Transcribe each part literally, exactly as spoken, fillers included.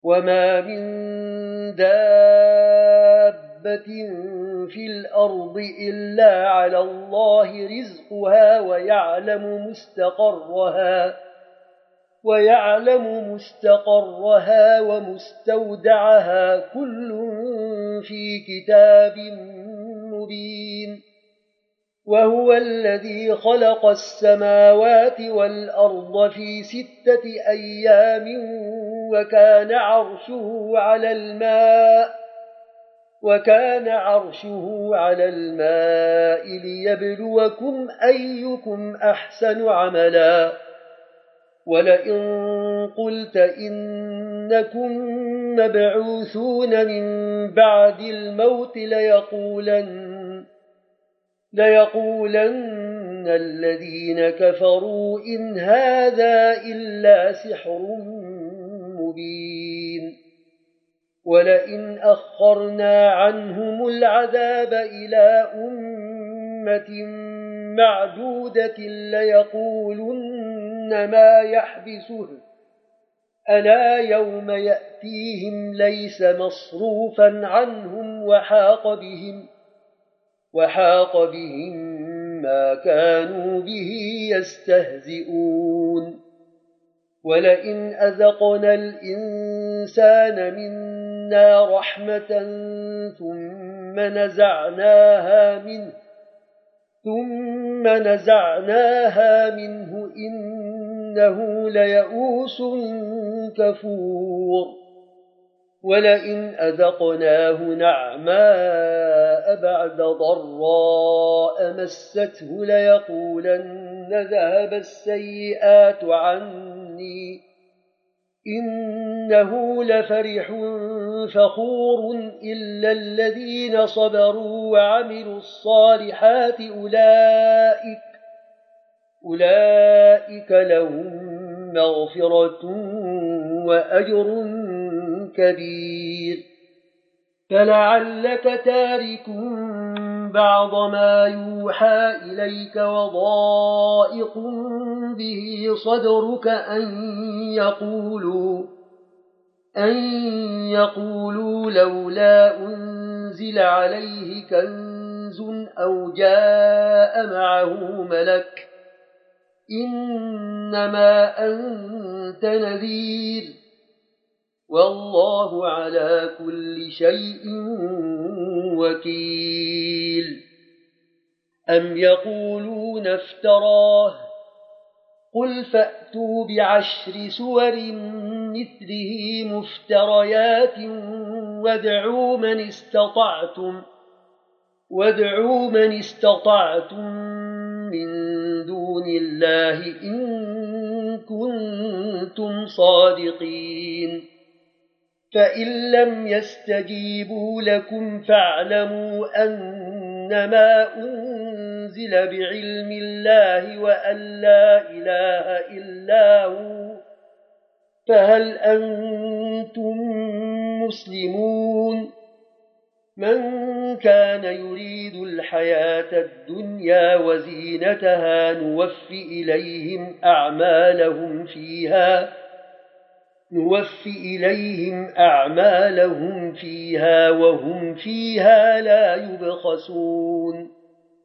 وما من دابة في الأرض إلا على الله رزقها ويعلم مستقرها ويعلم مستقرها ومستودعها كل في كتاب مبين وهو الذي خلق السماوات والأرض في ستة أيام وكان عرشه على الماء وكان عرشه على الماء ليبلوكم أيكم أحسن عملا ولئن قلت إنكم مبعوثون من بعد الموت ليقولن, ليقولن الذين كفروا إن هذا إلا سحر مبين ولئن أخرنا عنهم العذاب إلى أمة معدودة ليقولن ما يحبسه ألا يوم يأتيهم ليس مصروفا عنهم وحاق بهم, وحاق بهم ما كانوا به يستهزئون ولئن أذقنا الإنسان منا رحمة ثم نزعناها منه ثم نزعناها منه إنه ليئوس كفور ولئن أذقناه نعماء بعد ضراء مسته ليقولن ذهب السيئات عني إنه لفرح فخور إلا الذين صبروا وعملوا الصالحات أولئك, أولئك لهم مغفرة وأجر كبير فلعلك تارك بعض ما يوحى إليك وضائق به صدرك أن يقولوا, أن يقولوا لولا أنزل عليه كنز أو جاء معه ملك إنما أنت نذير والله على كل شيء وكيل أم يقولون افتراه قل فأتوا بعشر سور مثله مفتريات وادعوا من استطعتم, وادعوا من استطعتم من دون الله إن كنتم صادقين فإن لم يستجيبوا لكم فاعلموا أنما أنزل بعلم الله وأن لا إله إلا هو فهل أنتم مسلمون من كان يريد الحياة الدنيا وزينتها نوفي إليهم أعمالهم فيها نوفي إليهم أعمالهم فيها وهم فيها لا يبخسون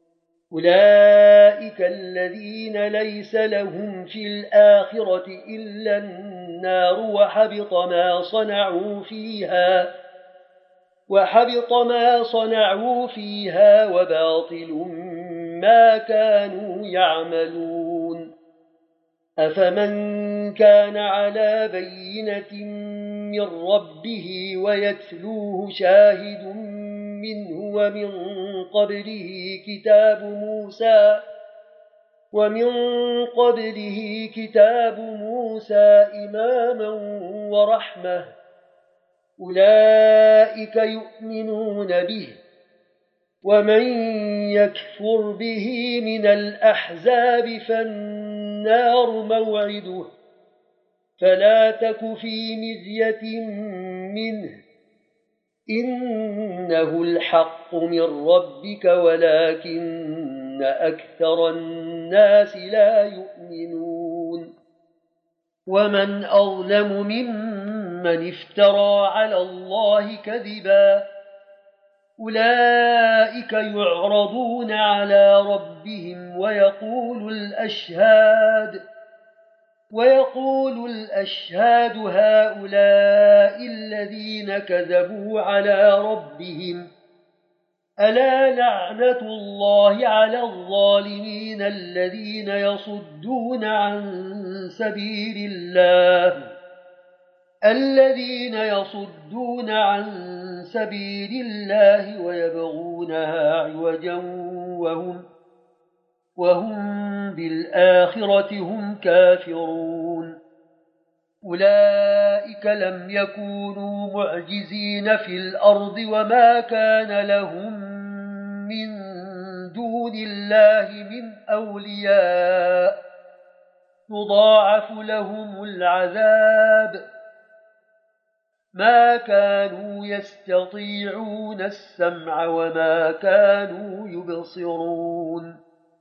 أولئك الذين ليس لهم في الآخرة إلا النار وحبط ما صنعوا فيها وحبط ما صنعوا فيها وباطل ما كانوا يعملون أفمن كان على بينة من ربه ويتلوه شاهد منه ومن قبله كتاب موسى ومن قبله كتاب موسى إماما ورحمة أولئك يؤمنون به ومن يكفر به من الأحزاب فالنار موعده فلا تك في مرية منه إنه الحق من ربك ولكن أكثر الناس لا يؤمنون ومن أظلم ممن من افترى على الله كذبا أولئك يعرضون على ربهم ويقول الأشهاد ويقول الأشهاد هؤلاء الذين كذبوا على ربهم ألا لعنة الله على الظالمين الذين يصدون عن سبيل الله الذين يصدون عن سبيل الله ويبغونها عوجا وهم وهم بالآخرة هم كافرون أولئك لم يكونوا معجزين في الأرض وما كان لهم من دون الله من أولياء يضاعف لهم العذاب ما كانوا يستطيعون السمع وما كانوا يبصرون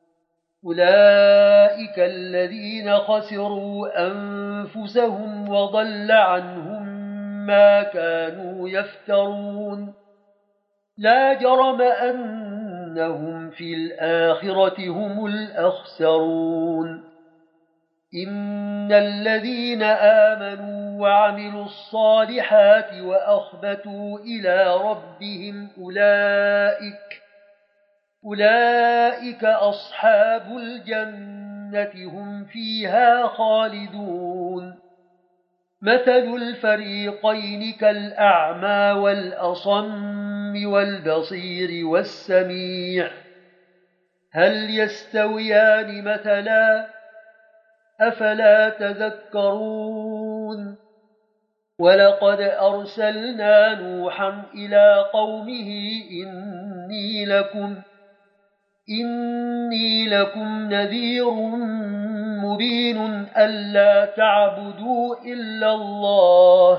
أولئك الذين خسروا أنفسهم وضل عنهم ما كانوا يفترون لا جرم أنهم في الآخرة هم الأخسرون إن الذين آمنوا وعملوا الصالحات وأخبتوا إلى ربهم أولئك أولئك أصحاب الجنة هم فيها خالدون مثل الفريقين كالأعمى والأصم والبصير والسميع هل يستويان مثلا أفلا تذكرون ولقد أرسلنا نوحا إلى قومه إني لكم إني لكم نذير مبين ألا تعبدوا إلا الله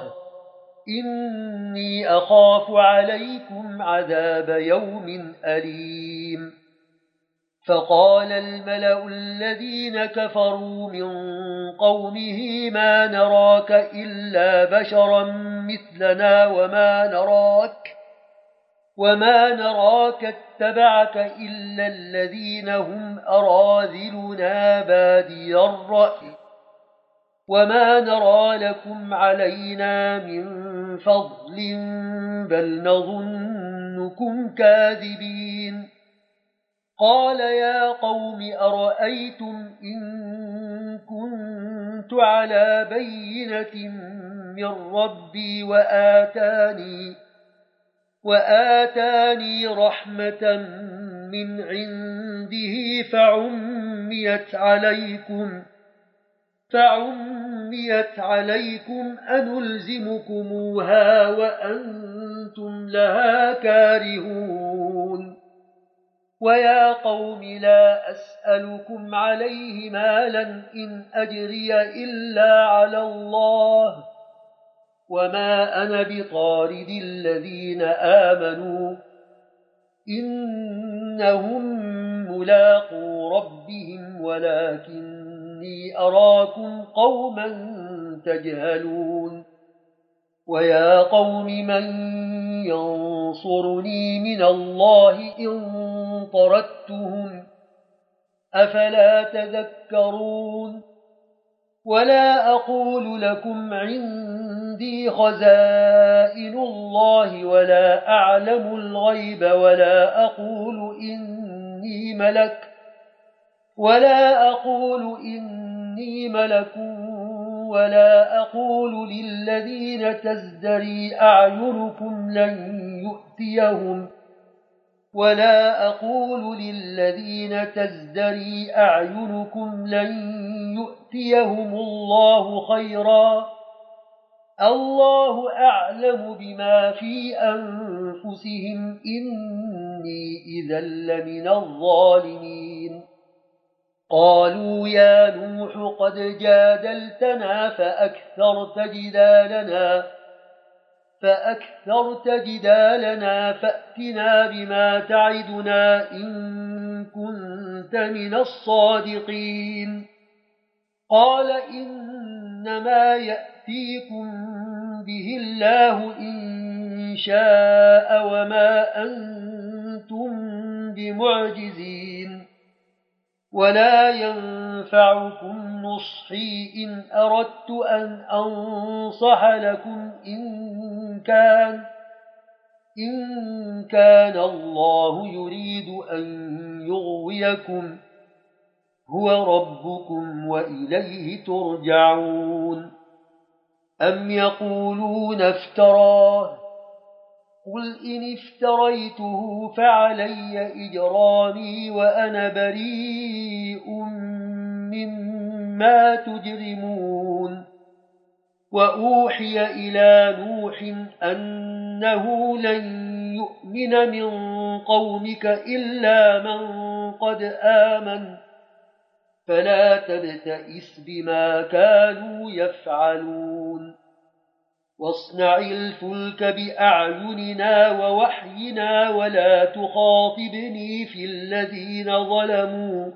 إني أخاف عليكم عذاب يوم أليم فقال الملأ الذين كفروا من قومه ما نراك إلا بشرا مثلنا وما نراك وما نراك اتبعك إلا الذين هم أراذلنا بادي الرأي وما نرى لكم علينا من فضل بل نظنكم كاذبين قال يا قوم أرأيتم إن كنت على بينة من ربي وآتاني وآتاني رحمة من عنده فعميت عليكم فعميت عليكم أنلزمكموها وأنتم لها كارهون ويا قوم لا أسألكم عليه مالا إن أجري إلا على الله وما أنا بطارد الذين آمنوا إنهم ملاقو ربهم ولكني أراكم قوما تجهلون ويا قوم من ينصرني من الله إن طردتهم أفلا تذكرون ولا أقول لكم عندي خزائن الله ولا أعلم الغيب ولا أقول إني ملك ولا أقول إني ملك ولا أقول للذين تزدري أعينكم لن يؤتيهم ولا أقول للذين تزدري أعينكم لن يؤتيهم الله خيرا الله أعلم بما في أنفسهم إني إذا لمن الظالمين قالوا يا نوح قد جادلتنا فأكثرت جدالنا فأكثرت جدالنا فأتنا بما تعدنا إن كنت من الصادقين قال إنما يأتيكم به الله إن شاء وما أنتم بمعجزين ولا ينفعكم نصحي إن أردت أن أنصح لكم إن كان إن كان الله يريد أن يغويكم هو ربكم وإليه ترجعون أم يقولون افتراه قل إن افتريته فعلي إجرامي وأنا بريء مما تجرمون وأوحي إلى نوح أنه لن يؤمن من قومك إلا من قد آمن فلا تبتئس بما كانوا يفعلون واصنع الفلك بأعيننا ووحينا ولا تخاطبني في الذين ظلموا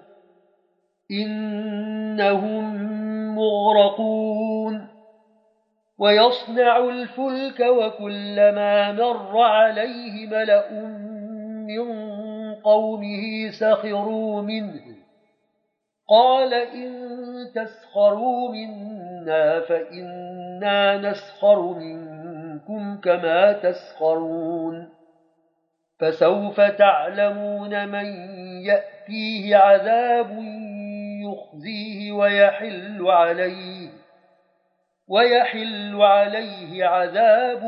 إنهم مغرقون ويصنع الفلك وكلما مر عليه ملأ من قومه سخروا منه قال إن تسخروا منا فإنا نسخر منكم كما تسخرون فسوف تعلمون من يأتيه عذاب يخزيه ويحل عليه ويحل عليه عذاب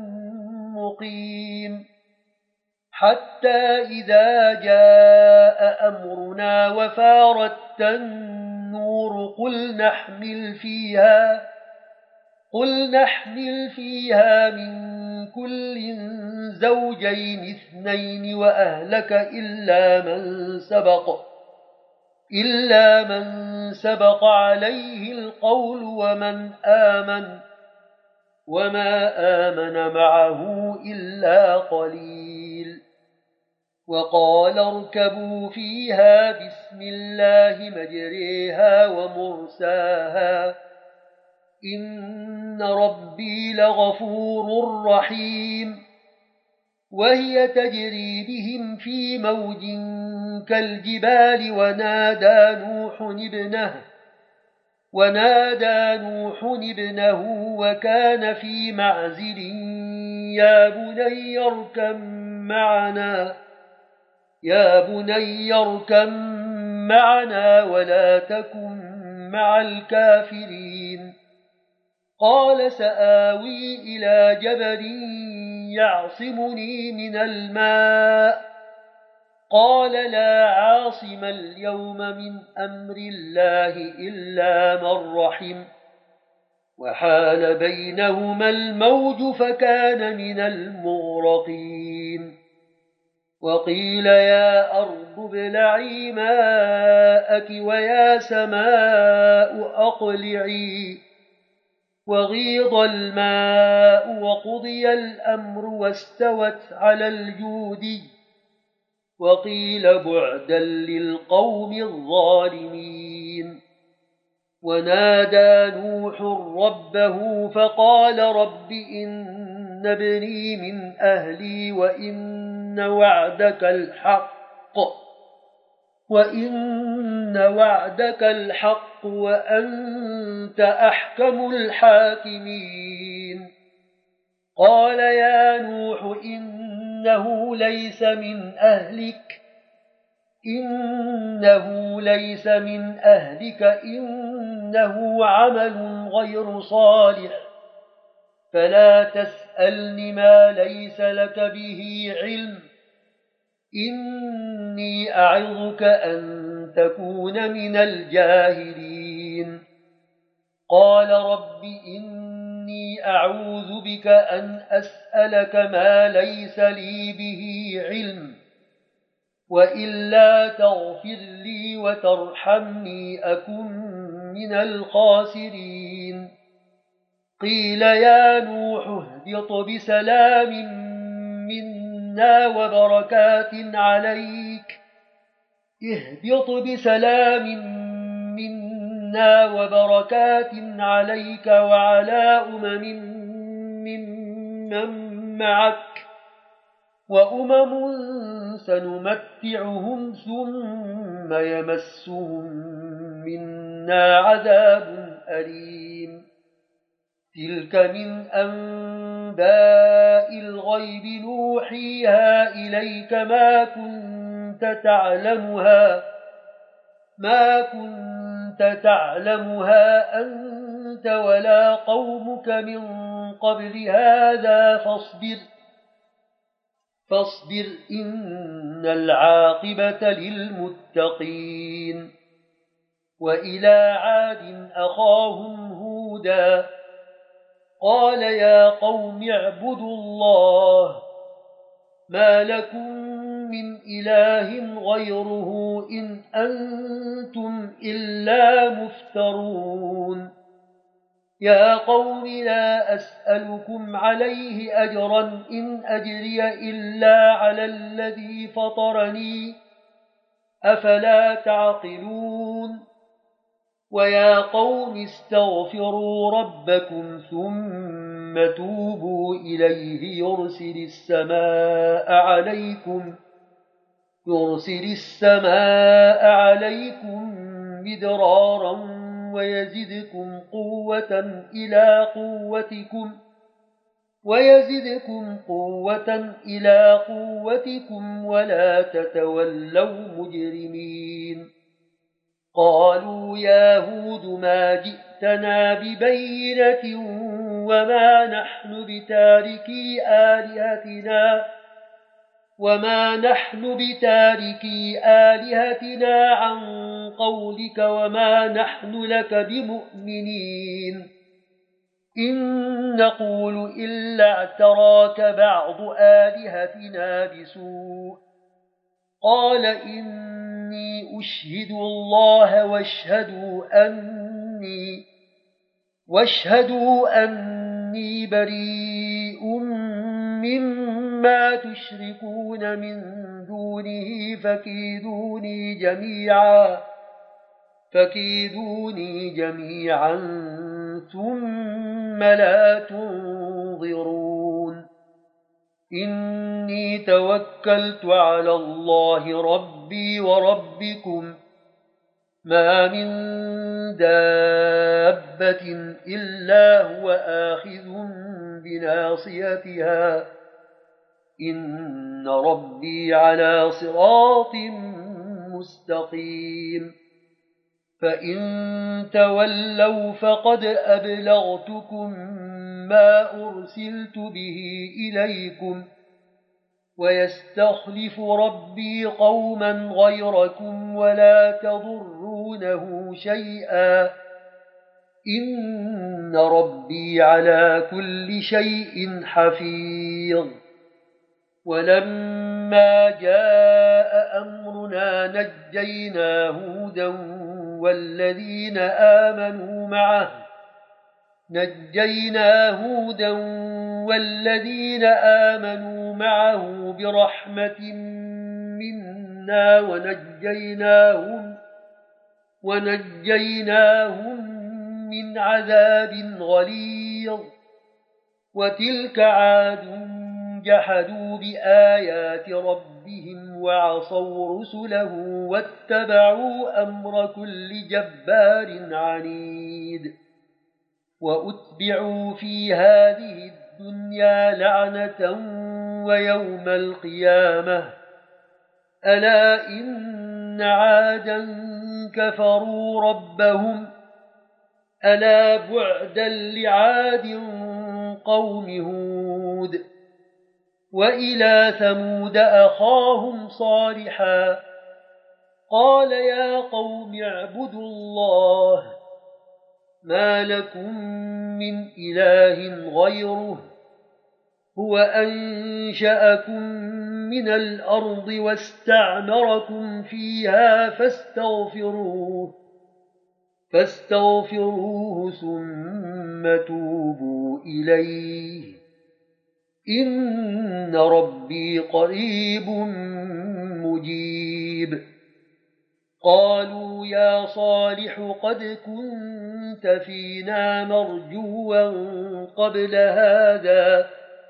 مقيم حتى إذا جاء أمرنا وفارت النور قل نحمل فيها قل نحمل فيها من كل زوجين اثنين وأهلك إلا من سبق إلا من سبق عليه القول ومن آمن وما آمن معه إلا قليل وقال اركبوا فيها بسم الله مجريها ومرساها إن ربي لغفور رحيم وهي تجري بهم في موج كالجبال ونادى نوح ابنه ونادى نوح ابنه وكان في معزل يا بني اركب معنا يا بني اركب معنا ولا تكن مع الكافرين قال سآوي إلى جبل يعصمني من الماء قال لا عاصم اليوم من أمر الله إلا من رحم وحال بينهما الموج فكان من المغرقين وقيل يا أرض ابلعي ماءك ويا سماء أقلعي وغيض الماء وقضي الأمر واستوت على الجودي وقيل بعدا للقوم الظالمين ونادى نوح ربه فقال رب إن ابني من أهلي وإن وعدك الحق وإن وعدك الحق وأنت أحكم الحاكمين قال يا نوح إنه ليس من أهلك إنه ليس من أهلك إنه عمل غير صالح فلا تسألني ما ليس لك به علم إني أعظك أن تكون من الجاهلين قال رب إني أعوذ بك أن أسألك ما ليس لي به علم وإلا تغفر لي وترحمني أكن من الخاسرين قيل يا نوح اهبط بسلام منا وبركات عليك اهبط بسلام منا وبركات عليك وعلى أمم ممن معك وأمم سنمتعهم ثم يمسهم منا عذاب أليم تلك من أنباء الغيب نوحيها إليك ما كنت تعلمها ما كنت تعلمها أنت ولا قومك من قبل هذا فاصبر فاصبر إن العاقبة للمتقين وإلى عاد أخاهم هودا قال يا قوم اعبدوا الله ما لكم من إله غيره إن أنتم إلا مفترون يا قوم لا أسألكم عليه أجرا إن أجري إلا على الذي فطرني أفلا تعقلون ويا قوم استغفروا ربكم ثم توبوا إليه يرسل السماء عليكم يرسل السماء عليكم مدرارا ويزدكم قوة إلى قوتكم ويزدكم قوة إلى قوتكم ولا تتولوا مجرمين قالوا يا هود ما جئتنا ببينة وما نحن بتاركي آلهتنا وما نحن بتاركي آلهتنا عن قولك وما نحن لك بمؤمنين إن نقول إلا اعتراك بعض آلهتنا بسوء قال إني أشهد الله واشهدوا أني واشهدوا أني بريء مما تشركون من دونه فكيدوني جميعا فكيدوني جميعا ثم لا تنظرون إني توكلت على الله ربي وربكم ما من دابة إلا هو آخذ بناصيتها إن ربي على صراط مستقيم فإن تولوا فقد أبلغتكم ما أرسلت به إليكم ويستخلف ربي قوما غيركم ولا تضرونه شيئا إن ربي على كل شيء حفيظ ولما جاء أمرنا نجينا هودا والذين آمنوا معه نجينا هودا والذين آمنوا معه برحمة منا ونجيناهم ونجيناهم من عذاب غليظ وتلك عاد جحدوا بآيات ربهم وعصوا رسله واتبعوا أمر كل جبار عنيد وأتبعوا في هذه الدنيا لعنة ويوم القيامة ألا إن عادا كفروا ربهم ألا بعدا لعاد قوم هود وإلى ثمود أخاهم صالحا قال يا قوم اعبدوا الله ما لكم من إله غيره هو أنشأكم من الأرض واستعمركم فيها فاستغفروه فاستغفروه ثم توبوا إليه إن ربي قريب مجيب قالوا يا صالح قد كنت فينا مرجوا قبل هذا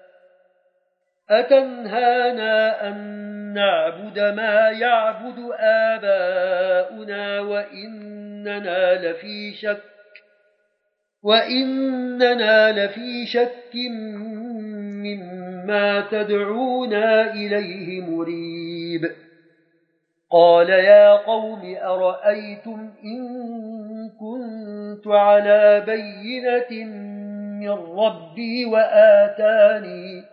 أتنهانا أن نعبد ما يعبد آباؤنا وإننا لفي شك وإننا لفي شك مما تدعونا إليه مريب قال يا قوم أرأيتم إن كنت على بينة من ربي وآتاني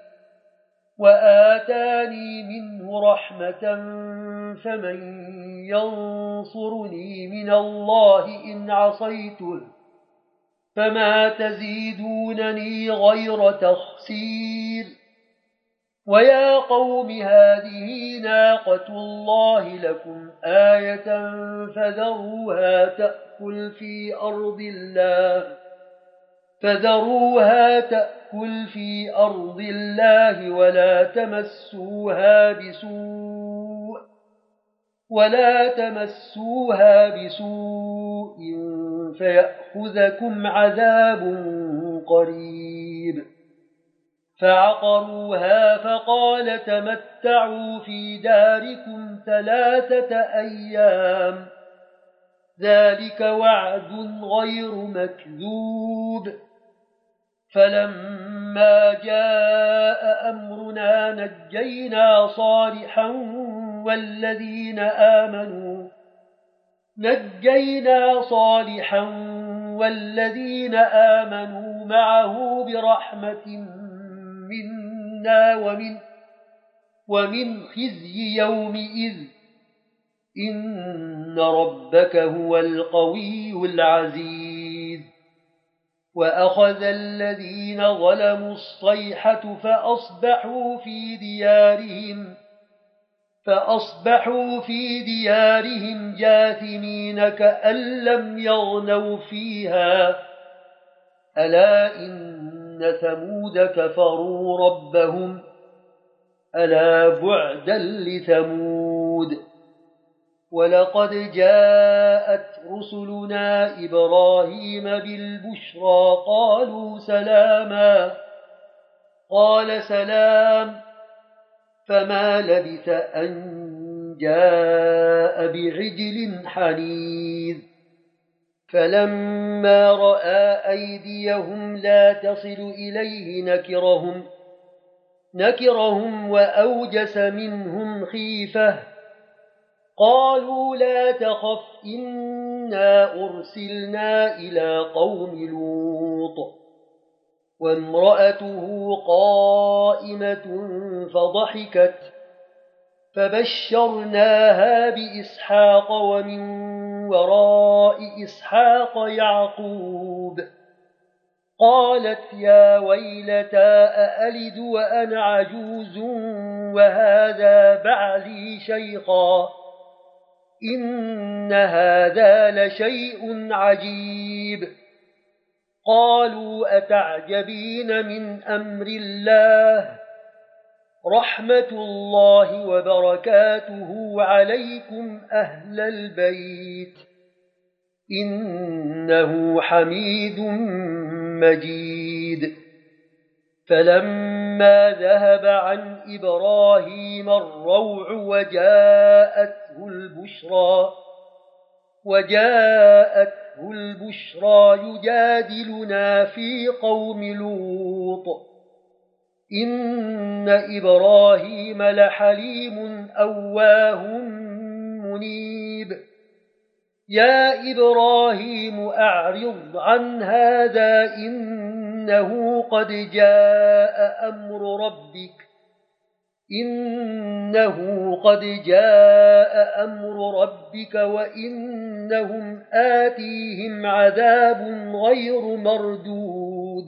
وآتاني منه رحمة فمن ينصرني من الله إن عصيته فما تزيدونني غير تخسير ويا قوم هذه ناقة الله لكم آية فذروها تأكل في أرض الله فذروها تأكل في أرض الله ولا تمسوها بسوء ولا تمسوها بسوء فيأخذكم عذاب قريب فعقروها فقال تمتعوا في داركم ثلاثة أيام ذلك وعد غير مكذوب فلما جاء أمرنا نجينا صالحا والذين آمنوا نجينا صالحا والذين آمنوا معه برحمة منا ومن ومن خزي يومئذ إن ربك هو القوي العزيز وأخذ الذين ظلموا الصيحة فأصبحوا في ديارهم فأصبحوا في ديارهم جاثمين كأن لم يغنوا فيها ألا إن ثمود كفروا ربهم ألا بعدا لثمود ولقد جاءت رسلنا إبراهيم بالبشرى قالوا سلاما قال سلام فما لبث أن جاء بعجل حنيذ فلما رأى أيديهم لا تصل إليه نكرهم نكرهم وأوجس منهم خيفة قالوا لا تخف إنا أرسلنا إلى قوم لوط وامرأته قائمة فضحكت فبشرناها بإسحاق ومن وراء إسحاق يعقوب قالت يا ويلتى أألد وأنا عجوز وهذا بعلي شيخا إن هذا لشيء عجيب قالوا أتعجبين من أمر الله رحمة الله وبركاته عليكم أهل البيت إنه حميد مجيد فلما ذهب عن إبراهيم الروع وجاءته البشرى وجاءته البشرى يجادلنا في قوم لوط إن إبراهيم لحليم أواه منيب يا إبراهيم أعرض عن هذا إنه قد جاء أمر ربك إنه قد جاء أمر ربك وإنهم آتيهم عذاب غير مردود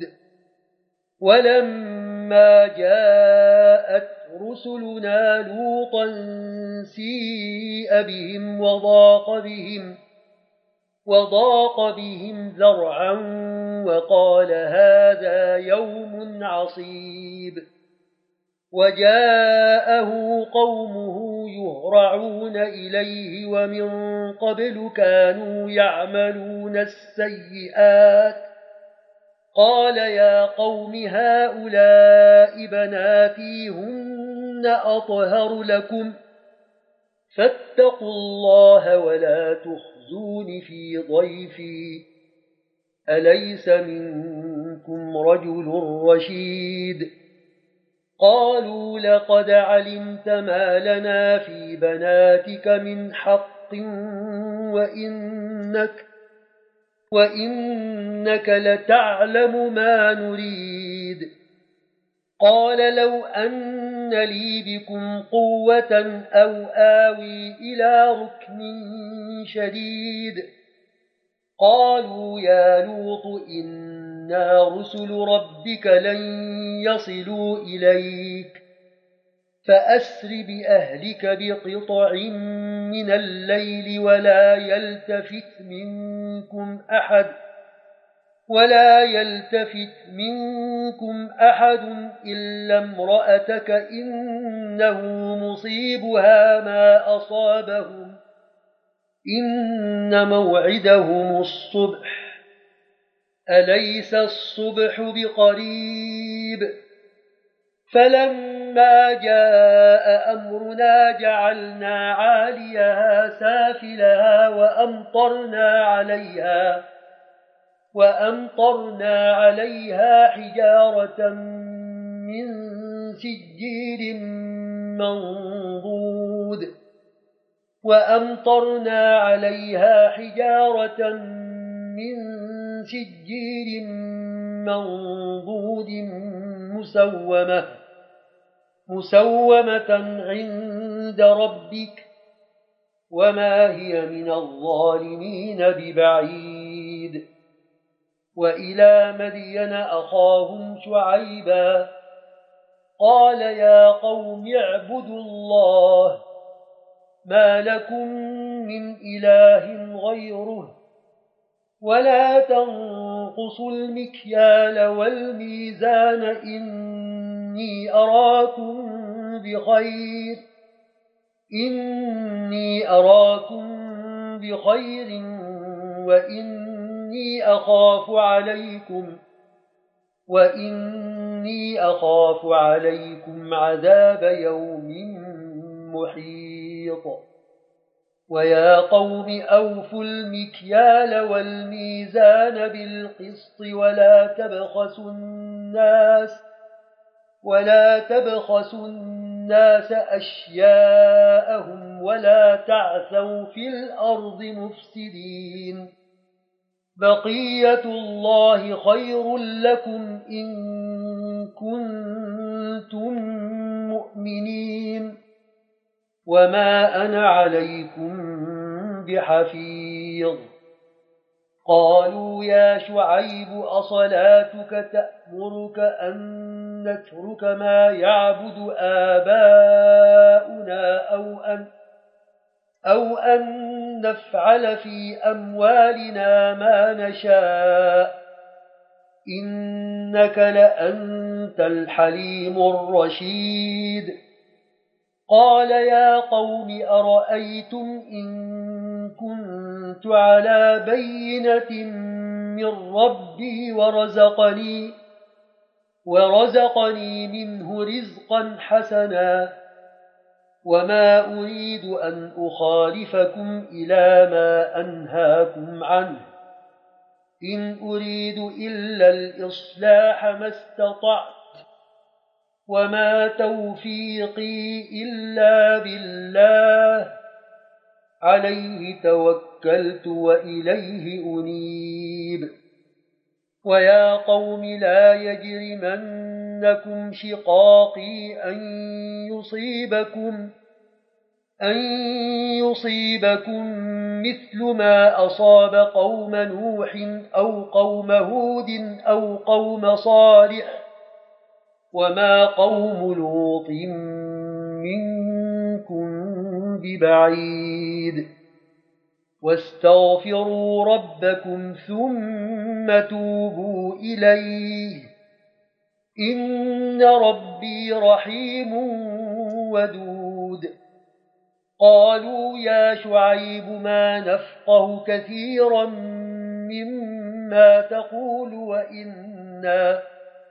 ولما جاءت رسلنا لوطا سيء بهم وضاق بهم وضاق بهم ذرعا وقال هذا يوم عصيب وجاءه قومه يهرعون إليه ومن قبل كانوا يعملون السيئات قال يا قوم هؤلاء بناتي هن أطهر لكم فاتقوا الله ولا تخزون في ضيفي أليس منكم رجل رشيد قالوا لقد علمت ما لنا في بناتك من حق وإنك, وإنك لتعلم ما نريد قال لو أن لي بكم قوة أو آوي إلى ركن شديد قالوا يا لوط إنا رسل ربك لن يصلوا إليك فأسر بأهلك بقطع من الليل ولا يلتفت منكم أحد ولا يلتفت منكم أحد إلا امرأتك إنه مصيبها ما أصابهم إن موعدهم الصبح أليس الصبح بقريب فلما جاء أمرنا جعلنا عاليها سافلها وأمطرنا عليها وأمطرنا عليها حجارة من سجيل منضود وأمطرنا عليها حجارة من سجيل منضود مسومة مسومة عند ربك وما هي من الظالمين ببعيد وإلى مدين أخاهم شعيبا قال يا قوم اعبدوا الله ما لكم من إله غيره ولا تنقصوا المكيال والميزان إني أراكم بخير إني أراكم بخير وإني أخاف عليكم وإني أخاف عليكم عذاب يوم محيط ويا قوم أوفوا المكيال والميزان بالقسط ولا تبخسوا الناس ولا تبخسوا الناس أشياءهم ولا تعثوا في الأرض مفسدين بقية الله خير لكم إن كنتم مؤمنين وما أنا عليكم بحفيظ قالوا يا شعيب أصلاتك تأمرك أن نترك ما يعبد آباؤنا أو أن, أو أن نفعل في أموالنا ما نشاء إنك لأنت الحليم الرشيد قال يا قوم أرأيتم إن كنت على بينة من ربي ورزقني, ورزقني منه رزقا حسنا وما أريد أن أخالفكم إلى ما أنهاكم عنه إن أريد إلا الإصلاح ما استطعت وما توفيقي إلا بالله عليه توكلت وإليه أنيب ويا قوم لا يجرمنكم شقاقي أن يصيبكم أن يصيبكم مثل ما أصاب قوم نوح أو قوم هود أو قوم صالح وما قوم لوط منكم ببعيد واستغفروا ربكم ثم توبوا إليه إن ربي رحيم ودود قالوا يا شعيب ما نفقه كثيرا مما تقول وإنا,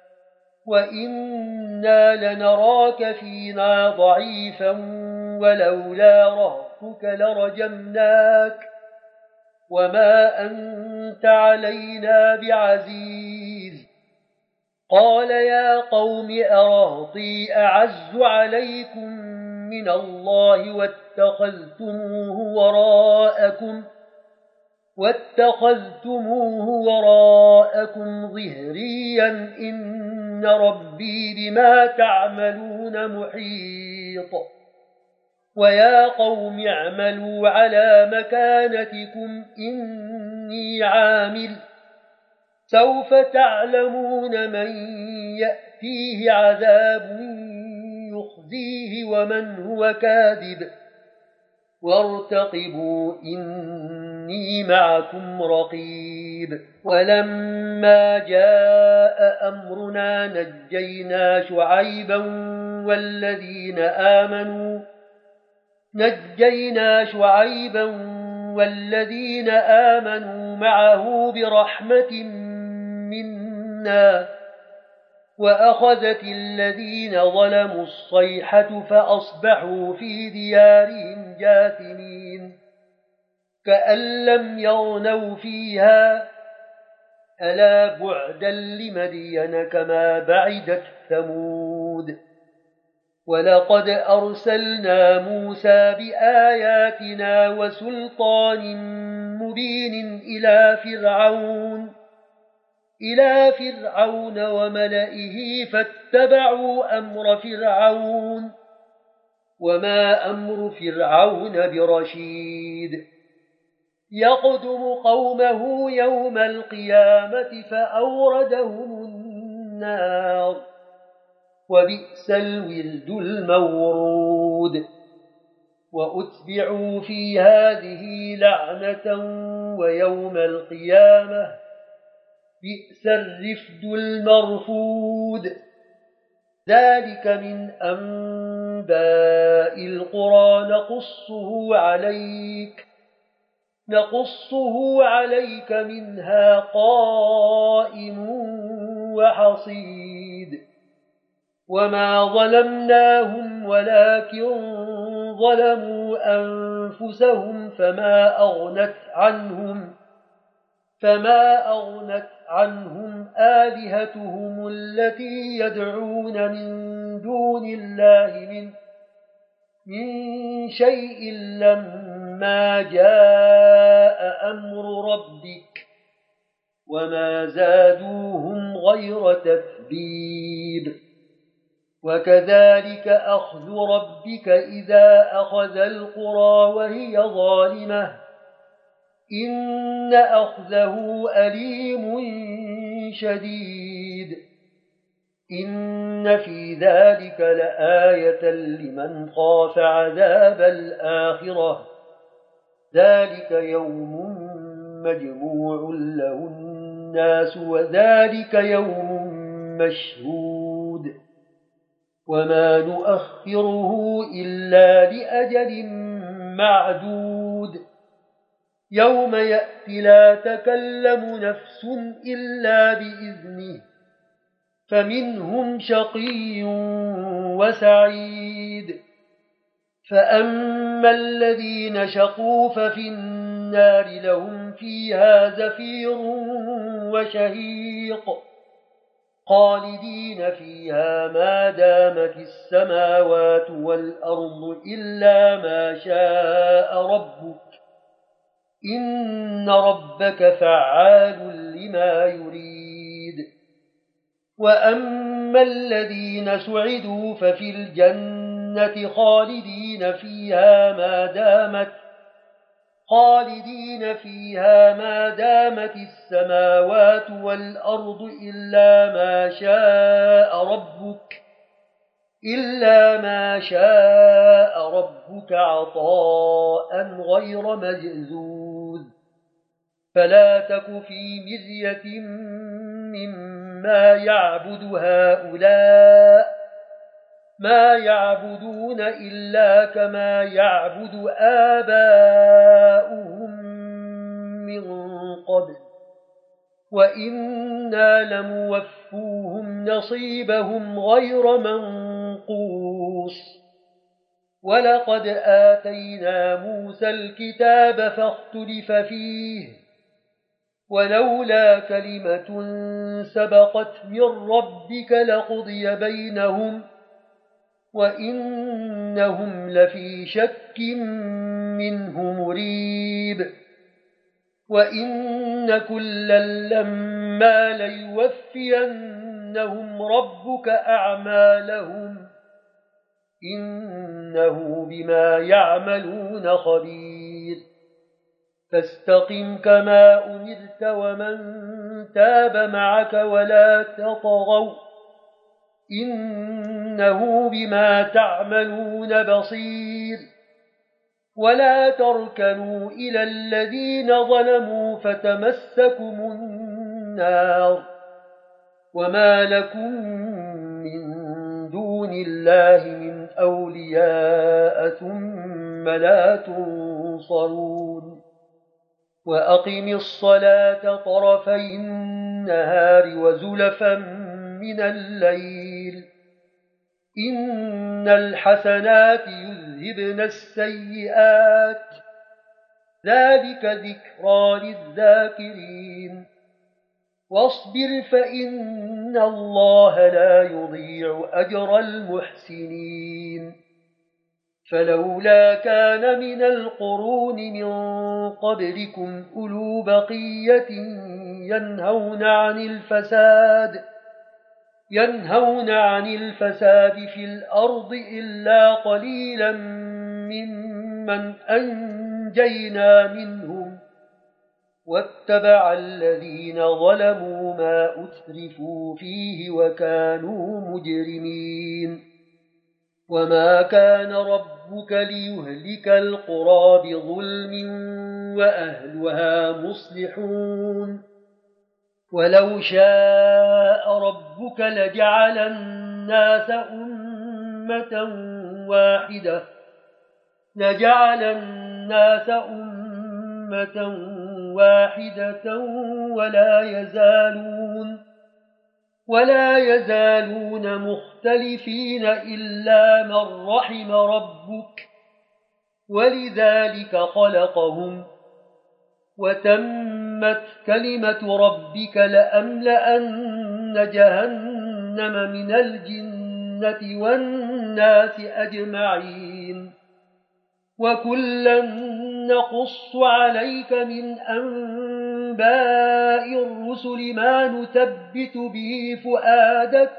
وإنا لنراك فينا ضعيفا ولولا رهطك لرجمناك وما أنت علينا بعزيز قال يا قوم أرهطي أعز عليكم من الله واتخذتموه وراءكم واتخذتموه وراءكم ظهريا إن ربي بما تعملون محيط ويا قوم اعملوا على مكانتكم إني عامل سوف تعلمون من يأتيه عذاب يخزيه ومن هو كاذب وارتقبوا إني معكم رقيب ولما جاء أمرنا نجينا شعيبا والذين آمنوا نجينا شعيبا والذين آمنوا معه برحمة منا وأخذت الذين ظلموا الصيحة فأصبحوا في ديارهم جاثمين كأن لم يغنوا فيها ألا بعدا لمدين كما بعدت ثمود ولقد أرسلنا موسى بآياتنا وسلطان مبين إلى فرعون إلى فرعون وملئه فاتبعوا أمر فرعون وما أمر فرعون برشيد يقدم قومه يوم القيامة فأوردهم النار وبئس الورد المورود وأتبعوا في هذه لعنة ويوم القيامة بئس الرفد المرفود ذلك من أنباء القرى نقصه عليك نقصه عليك منها قائم وحصيد وما ظلمناهم ولكن ظلموا أنفسهم فما أغنت عنهم فما أغنت عنهم آلهتهم التي يدعون من دون الله من, من شيء لما جاء أمر ربك وما زادوهم غير تتبيب وكذلك أخذ ربك إذا أخذ القرى وهي ظالمة إن أخذه أليم شديد إن في ذلك لآية لمن خاف عذاب الآخرة ذلك يوم مجموع له الناس وذلك يوم مشهود وما نؤخره إلا لأجل معدود يوم يأتي لا تكلم نفس إلا بإذنه فمنهم شقي وسعيد فأما الذين شقوا ففي النار لهم فيها زفير وشهيق خالدين فيها ما دامت السماوات والأرض إلا ما شاء ربك إن ربك فعال لما يريد وأما الذين سعدوا ففي الجنة خالدين فيها ما دامت خالدين فيها ما دامت السماوات والأرض إلا ما شاء ربك إلا ما شاء ربك عطاء غير مجزوز فلا تك في مرية مما يعبد هؤلاء ما يعبدون إلا كما يعبد آباؤهم من قبل وإنا لموفوهم نصيبهم غير منقوص ولقد آتينا موسى الكتاب فاختلف فيه ولولا كلمة سبقت من ربك لقضي بينهم وإنهم لفي شك منه مريب وإن كلا لما ليوفينهم ربك أعمالهم إنه بما يعملون خبير فاستقم كما أمرت ومن تاب معك ولا تطغوا إنه بما تعملون بصير ولا تركنوا إلى الذين ظلموا فتمسكم النار وما لكم من دون الله من أولياء ثم لا تنصرون وأقم الصلاة طرفي النهار وزلفا من الليل إن الحسنات يذهبن السيئات ذلك ذكرى للذاكرين واصبر فإن الله لا يضيع أجر المحسنين فلولا كان من القرون من قبلكم أولو بقية ينهون عن الفساد ينهون عن الفساد في الأرض إلا قليلا ممن أنجينا منهم واتبع الذين ظلموا ما أترفوا فيه وكانوا مجرمين وما كان ربك ليهلك القرى بظلم وأهلها مصلحون ولو شاء ربك لجعل الناس أمة واحدة لجعل الناس أمة واحدة ولا يزالون ولا يزالون مختلفين إلا من رحم ربك ولذلك خلقهم وتمت كلمة ربك لأملأن جهنم من الجنة والناس أجمعين وكلا نقص عليك من أنباء الرسل ما نثبت به فؤادك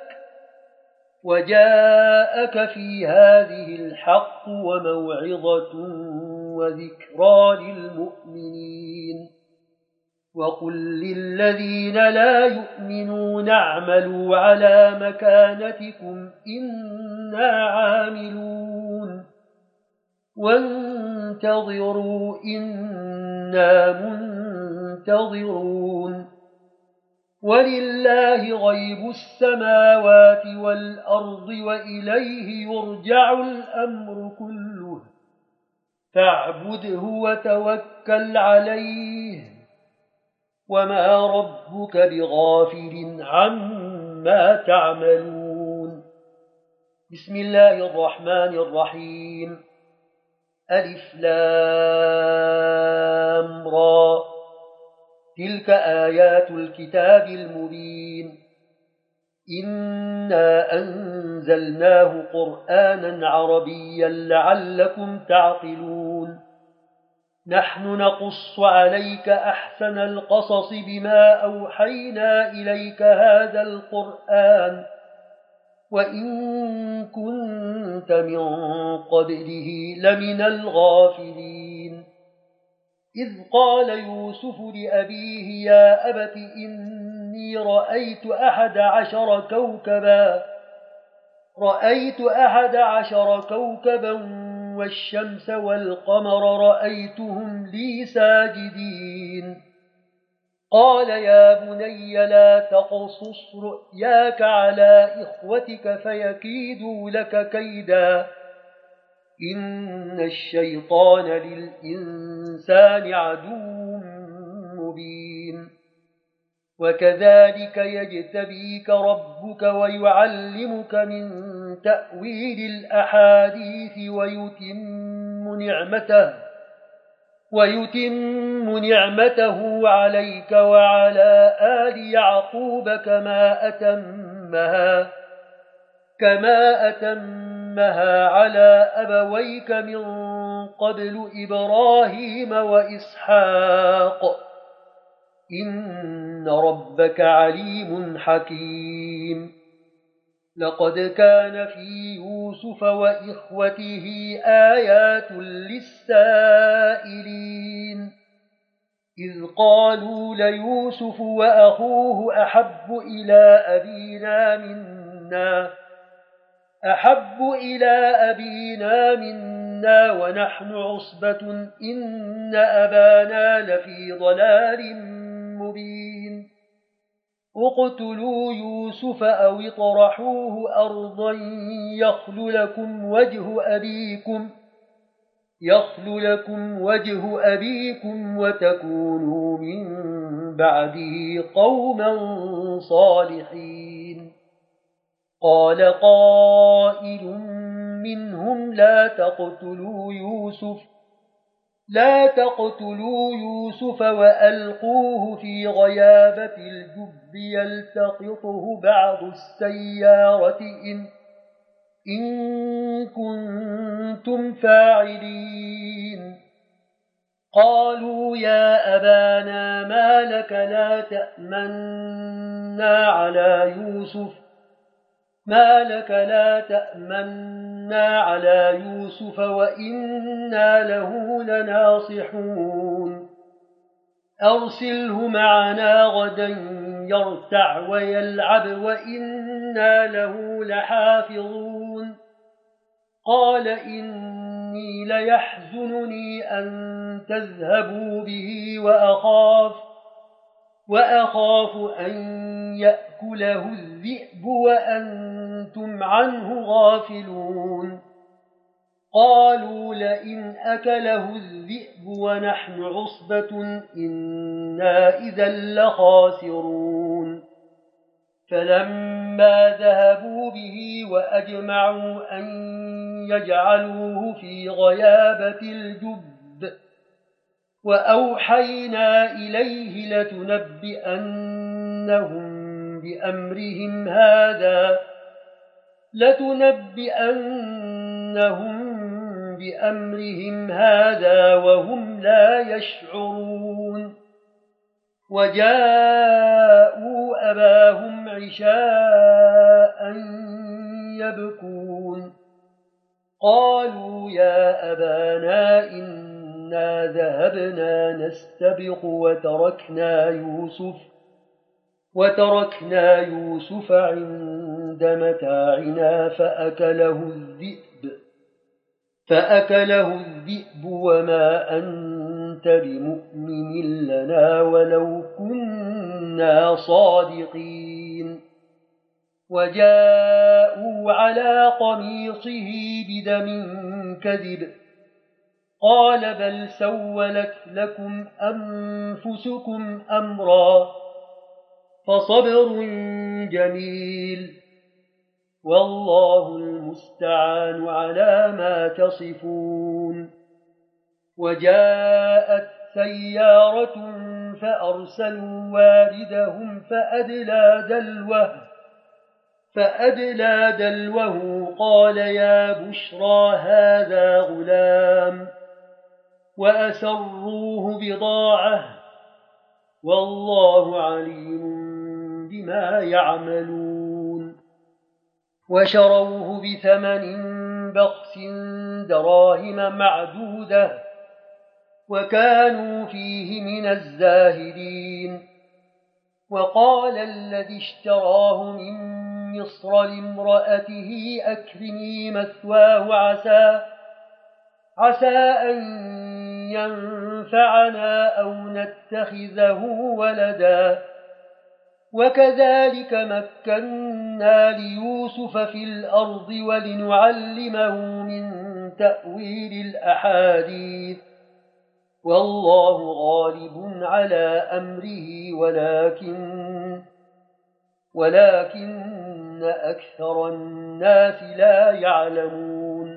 وجاءك في هذه الحق وموعظة وذكرى للمؤمنين وقل للذين لا يؤمنون اعملوا على مكانتكم إنا عاملون وانتظروا إنا منتظرون ولله غيب السماوات والأرض وإليه يرجع الأمر كله فاعبده وتوكل عليه وما ربك بغافل عما تعملون بسم الله الرحمن الرحيم ألف لام را تلك آيات الكتاب المبين إنا أنزلناه قرآنا عربيا لعلكم تعقلون نحن نقص عليك أحسن القصص بما أوحينا إليك هذا القرآن وإن كنت من قبله لمن الغافلين إذ قال يوسف لأبيه يا أبت إني رأيت أحد عشر كوكبا رأيت أحد عشر كوكبا والشمس والقمر رأيتهم لي ساجدين قال يا بني لا تقصص رؤياك على إخوتك فيكيدوا لك كيدا إن الشيطان للإنسان عدو مبين وكذلك يجتبيك ربك ويعلمك من تأويل الأحاديث ويتم نعمته ويتم نعمته عليك وعلى آل يعقوب كما أتمها كما أتمها على أبويك من قبل إبراهيم وإسحاق إن ربك عليم حكيم لقد كان في يوسف وإخوته آيات للسائلين إذ قالوا ليوسف وأخوه أحب إلى أبينا منا أحب إلى أبينا منا ونحن عصبة إن أبانا لفي ضلال مبين اقتلوا يوسف أو اطرحوه أرضا يخل لكم وجه أبيكم يخل لكم وجه أبيكم وتكونوا من بعده قوما صالحين قال قائل منهم لا تقتلوا يوسف لا تقتلوا يوسف وألقوه في غيابة الجب يلتقطه بعض السيارة إن, إن كنتم فاعلين قالوا يا أبانا ما لك لا تأمنا على يوسف ما لك لا تأمنا على يوسف وإنا له لناصحون أرسله معنا غدا يرتع ويلعب وإنا له لحافظون قال إني ليحزنني أن تذهبوا به وأخاف وأخاف أن يأكله الذئب وأنتم عنه غافلون قالوا لئن أكله الذئب ونحن عصبة إنا إذا لخاسرون فلما ذهبوا به وأجمعوا أن يجعلوه في غيابة الجب وأوحينا إليه لتنبئنهم بأمرهم هذا لتنبئنهم بأمرهم هذا وهم لا يشعرون وجاءوا أباهم عشاء يبكون قالوا يا أبانا إنا ذهبنا نستبق وتركنا يوسف وتركنا يوسف عند متاعنا فأكله الذئب فأكله الذئب وما أنت بمؤمن لنا ولو كنا صادقين وجاءوا على قميصه بدم كذب قال بل سولت لكم أنفسكم أمرا فصبر جميل والله المستعان على ما تصفون وجاءت سيارة فأرسلوا واردهم فأدلى دلوه فأدلى دلوه قال يا بشرى هذا غلام وأسروه بضاعة والله عليم بما يعملون وشروه بثمن بخس دراهم معدودة وكانوا فيه من الزاهدين وقال الذي اشتراه من مصر لامرأته أكرمي مثواه عسى, عسى أن ينفعنا أو نتخذه ولدا وكذلك مكنا ليوسف في الأرض ولنعلمه من تأويل الأحاديث والله غالب على أمره ولكن ولكن أكثر الناس لا يعلمون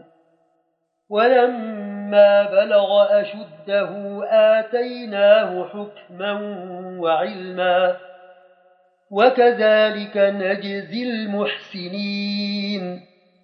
ولما بلغ أشده آتيناه حكما وعلما وكذلك نجزي المحسنين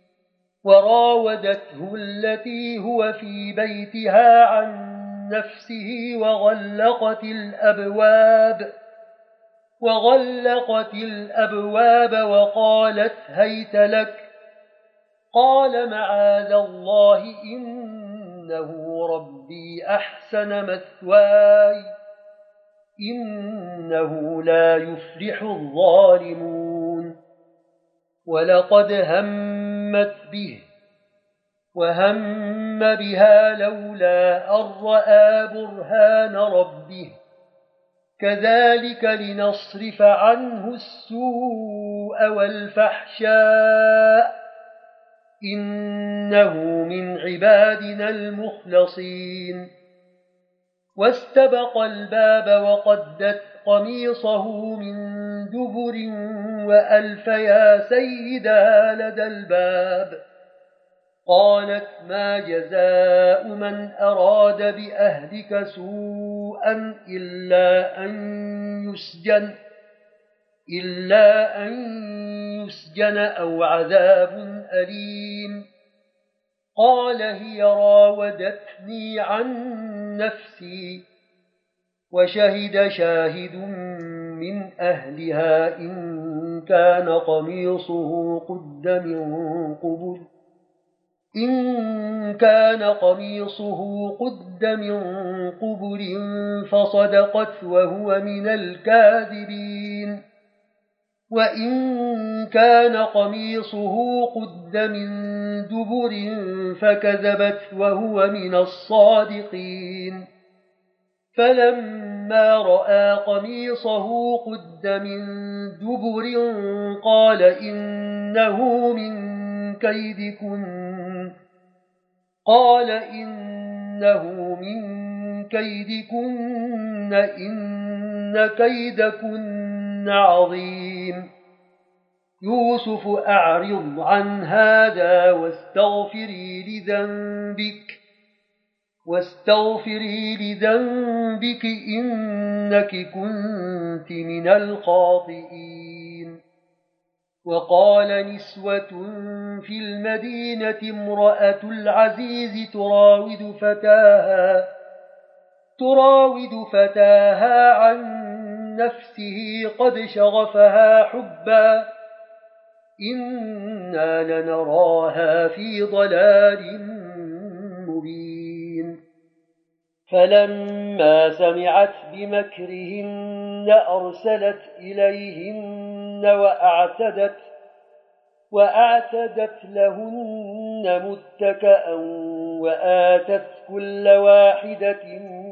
وراودته التي هو في بيتها عن نفسه وغلقت الأبواب وغلقت الأبواب وقالت هيت لك قال معاذ الله إنه ربي أحسن مثواي إنه لا يفلح الظالمون ولقد همت به وهم بها لولا أن رأى برهان ربه كذلك لنصرف عنه السوء والفحشاء إنه من عبادنا المخلصين واستبق الباب وقدت قميصه من دبر وألف يا سيدها لدى الباب قالت ما جزاء من أراد بأهلك سوءا إلا أن يسجن إلا أن يسجن أو عذاب أليم قال هي راودتني عن نفسي وشهد شاهد من أهلها إن كان قميصه قد من قبل إن كان قميصه قد من قبل فصدقت وهو من الكاذبين وإن كان قميصه قد من دبر فكذبت وهو من الصادقين فلما رأى قميصه قد من دبر قال إنه من كيدكن قال إنه من كيدكن إن كيدكن عظيم يوسف أعرض عن هذا واستغفري لذنبك واستغفري لذنبك إنك كنت من الخاطئين وقال نسوة في المدينة امرأة العزيز تراود فتاها تراود فتاها عن نفسه قد شغفها حبا إنا لنراها في ضلال مبين فلما سمعت بمكرهن أرسلت إليهن وأعتدت وأعتدت لهن متكأ وآتت كل واحدة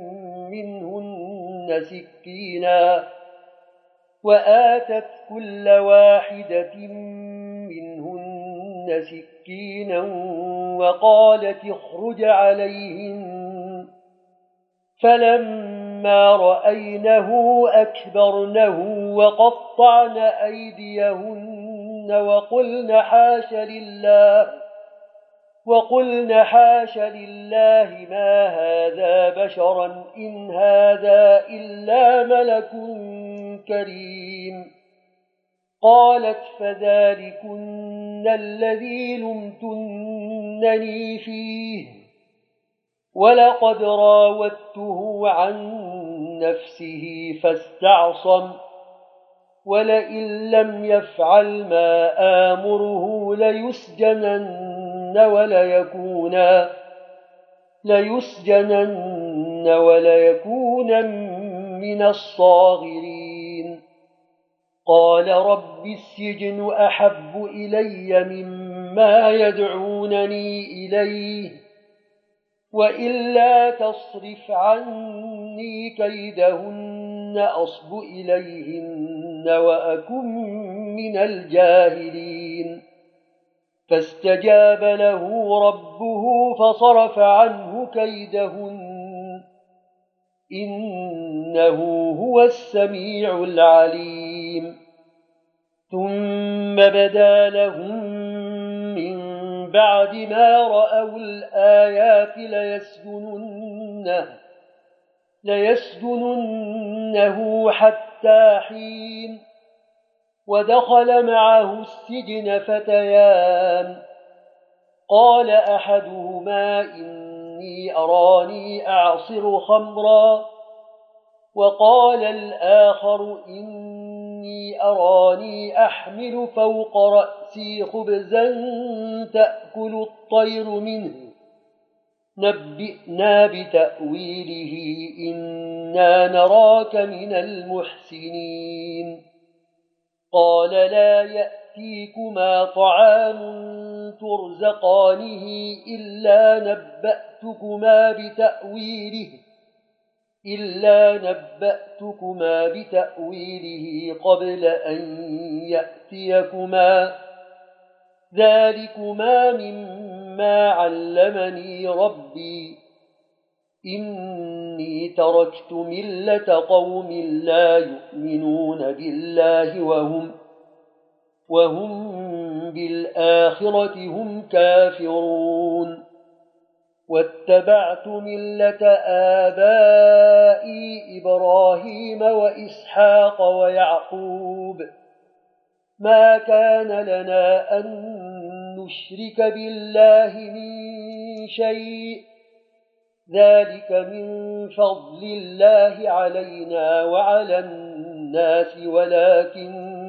منهن سكينا وآتت كل واحدة منهن سكينا وقالت اخرج عليهن فلما رأينه أكبرنه وقطعن أيديهن وقلن حاش لله وقلن حاش لله ما هذا بشرا إن هذا إلا ملك كريم قالت فذلكن الذي لمتنني فيه ولقد راودته عن نفسه فاستعصم ولئن لم يفعل ما آمره ليسجنن وليكونا ليسجنن وليكونا من الصاغرين قال رب السجن أحب إلي مما يدعونني إليه وإلا تصرف عني كيدهن أصب إليهن وأكن من الجاهلين فاستجاب له ربه فصرف عنه كيدهن إنه هو السميع العليم ثم بدا لهم من بعد ما رأوا الآيات ليسجننه, ليسجننه حتى حين ودخل معه السجن فتيان قال أحدهما إني أراني أعصر خمرا وقال الآخر إني أراني أحمل فوق رأسي خبزا تأكل الطير منه نبئنا بتأويله إنا نراك من المحسنين قال لا يأتيكما طعام ترزقانه إلا نبأتكما بتأويله إلا نبأتكما بتأويله قبل أن يأتيكما ذلكما مما علمني ربي إني تركت ملة قوم لا يؤمنون بالله وهم, وهم بالآخرة هم كافرون واتبعت ملة آبائي إبراهيم وإسحاق ويعقوب ما كان لنا أن نشرك بالله من شيء ذلك من فضل الله علينا وعلى الناس ولكن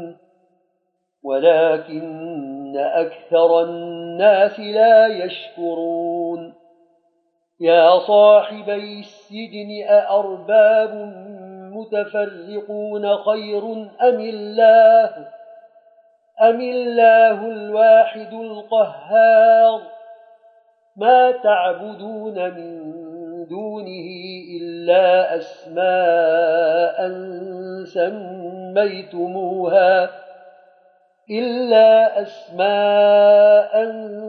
ولكن أكثر الناس لا يشكرون يا صاحبي السجن أأرباب متفرقون خير أم الله أم الله الواحد القهار ما تعبدون من دونه إلا أسماء سميتموها إلا أسماء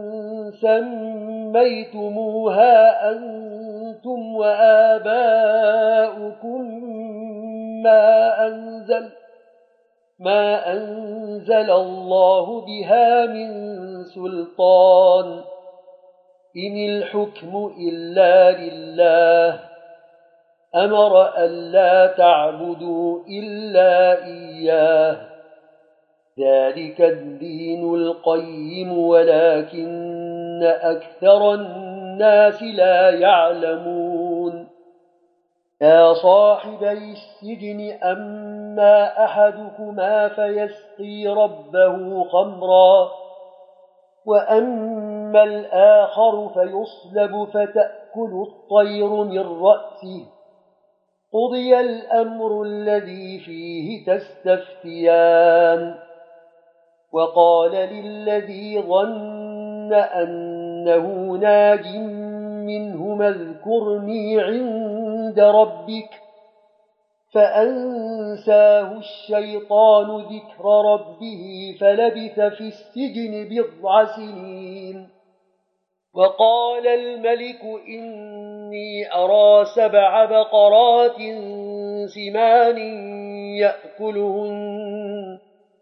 سميتموها أنتم وآباؤكم ما أنزل ما أنزل الله بها من سلطان إن الحكم إلا لله أمر ألا تعبدوا إلا إياه ذلك الدين القيم ولكن أكثر الناس لا يعلمون يا صاحبي السجن أما أحدكما فيسقي ربه خمرا وأما الآخر فيصلب فتأكل الطير من رأسه قضي الأمر الذي فيه تستفتيان وقال للذي ظن أنه ناج منهما اذكرني عند ربك فأنساه الشيطان ذكر ربه فلبث في السجن بضع سنين وقال الملك إني أرى سبع بقرات سمان يأكلهن,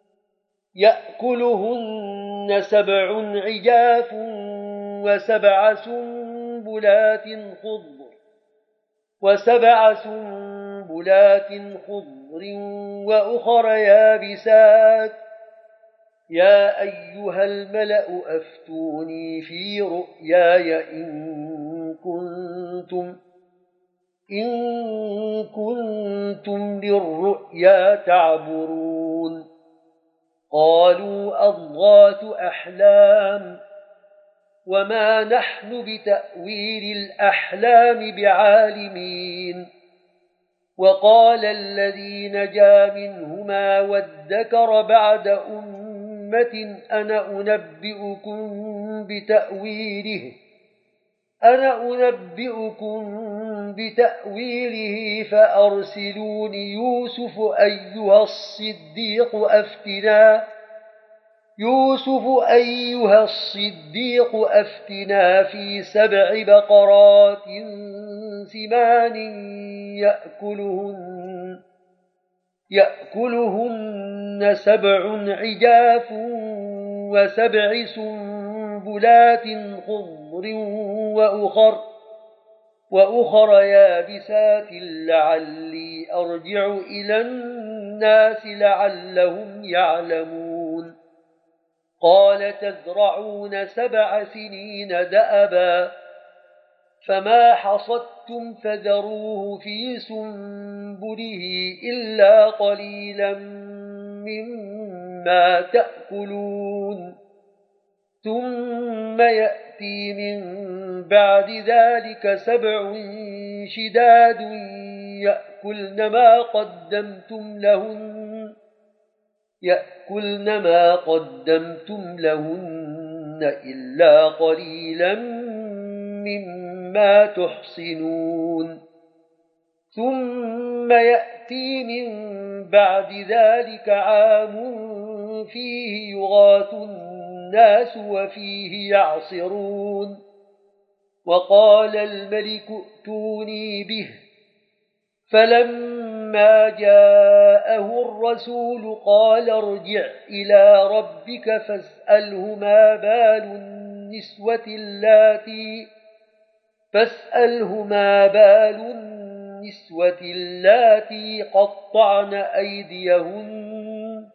يأكلهن سبع عجاف وسبع سنبلات خضر وسبع سنبلات خضر وأخر يابسات يا أيها الملأ أفتوني في رؤياي إن كنتم إن كنتم للرؤيا تعبرون قالوا أضغاث أحلام وما نحن بتأويل الأحلام بعالمين وقال الذي نجا منهما وادكر بعد أمة أنا أنبئكم بتأويله أنا أنبئكم بتأويله فأرسلوني يوسف أيها الصديق أفتنا يوسف أيها الصديق أفتنا في سبع بقرات سمان يأكلهن يأكلهن سبع عجاف وسبع سنبلات خضر وأخر وأخر يابسات لعلي أرجع إلى الناس لعلهم يعلمون قال تزرعون سبع سنين دأبا فما حصدتم فذروه في سنبله إلا قليلا مما تأكلون ثم يأتي من بعد ذلك سبع شداد يأكلن ما قدمتم لهن يأكلن ما قدمتم لهن إلا قليلا مما تحصنون ثم يأتي من بعد ذلك عام فيه يغاث الناس وفيه يعصرون وقال الملك ائتوني به فلما جاءه الرسول قال ارجع إلى ربك فاسأله ما بال النسوة اللاتي فاسأله ما بال النسوة اللاتي قطعن أيديهن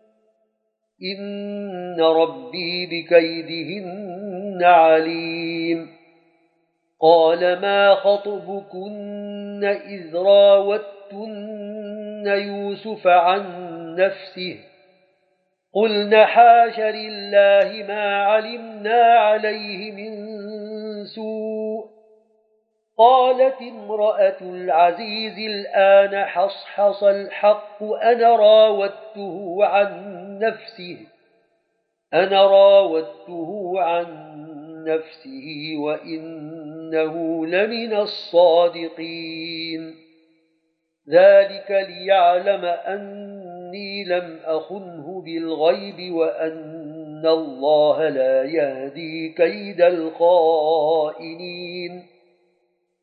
إن ربي بكيدهن عليم قال ما خطبكن إذ راوتن يوسف عن نفسه قلن حاش لله ما علمنا عليه من سوء قالت امرأة العزيز الآن حصحص الحق أنا راودته عن نفسه أنا راودته عن نفسه وإنه لمن الصادقين ذلك ليعلم أني لم أخنه بالغيب وأن الله لا يهدي كيد الخائنين